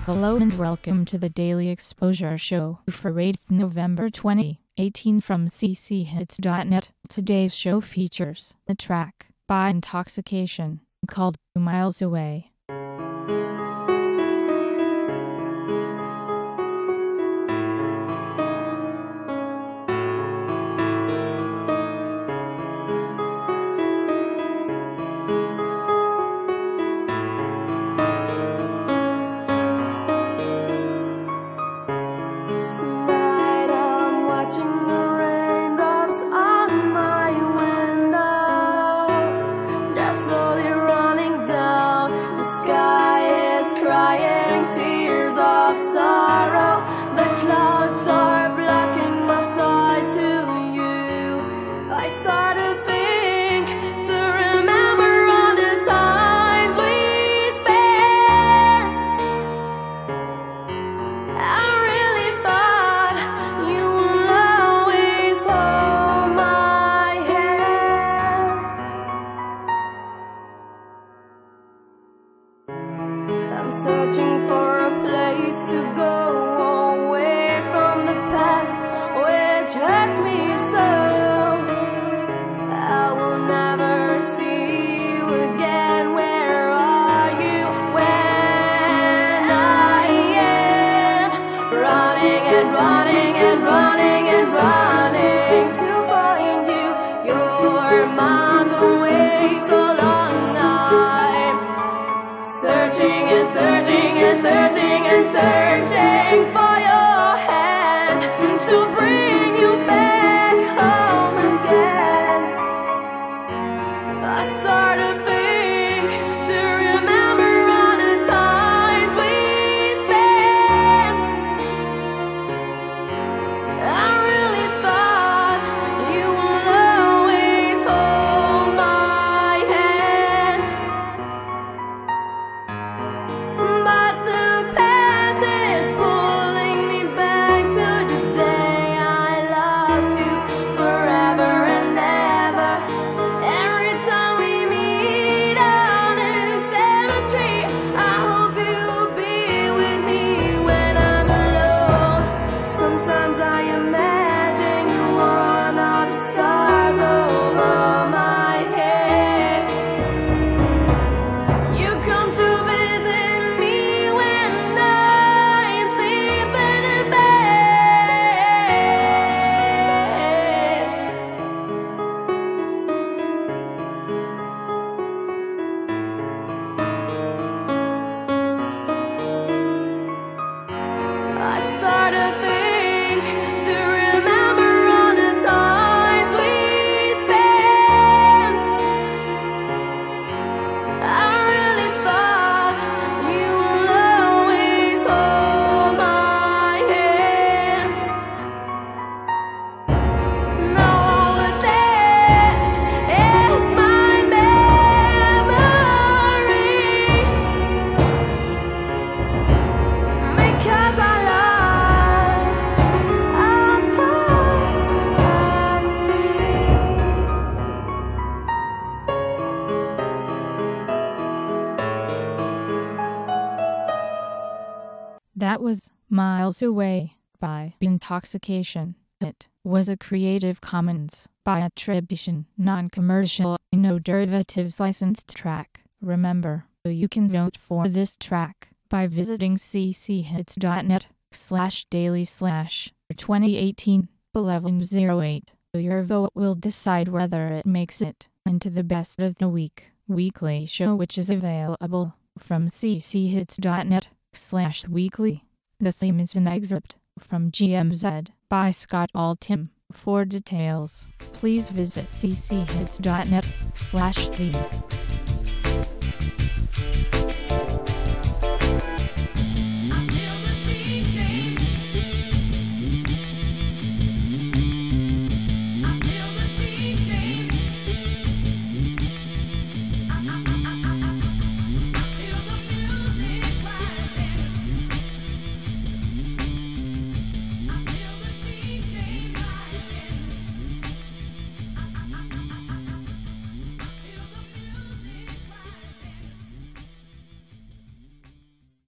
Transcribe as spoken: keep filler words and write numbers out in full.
Hello and welcome to the Daily Exposure Show for eighth November twenty eighteen from c c hits dot net. Today's show features a track by Intoxication called Miles Away. Tonight I'm watching the raindrops on my window. They're slowly running down. The sky is crying tears of sorrow. The clouds are blocking my sight to you. I start to think, to remember all the times we spent. I really thought you will always hold my hand. I'm searching for a place to go away from the past, which hurts me so. I will never see you again. Where are you when I am running and running and running and running to find you? You're miles away, so long I'm searching and searching and searching and searching for your hand to bring you back home again. I start to think, to remember all the times we spent. I really thought you would always hold my hand. But the past is pulling me back to the day I lost you forever and ever. Every time we meet on a cemetery, I hope you'll be with me when I'm alone. Sometimes I imagine you on all the stars over my head. You come to visit me when I'm sleeping in bed. I start to think, to remember all the times we spent. I really thought you would always hold my hands. Now all what's left is my memory, because I lost a part of me. That was Miles Away by Intoxication. It was a Creative Commons by attribution, non-commercial, no derivatives licensed track. Remember, you can vote for this track by visiting c c hits dot net slash daily slash twenty eighteen eleven oh eight. Your vote will decide whether it makes it into the best of the week weekly show, which is available from c c hits dot net slash weekly. The theme is an excerpt from G M Z by Scott Altham. For details, please visit c c hits dot net slash theme.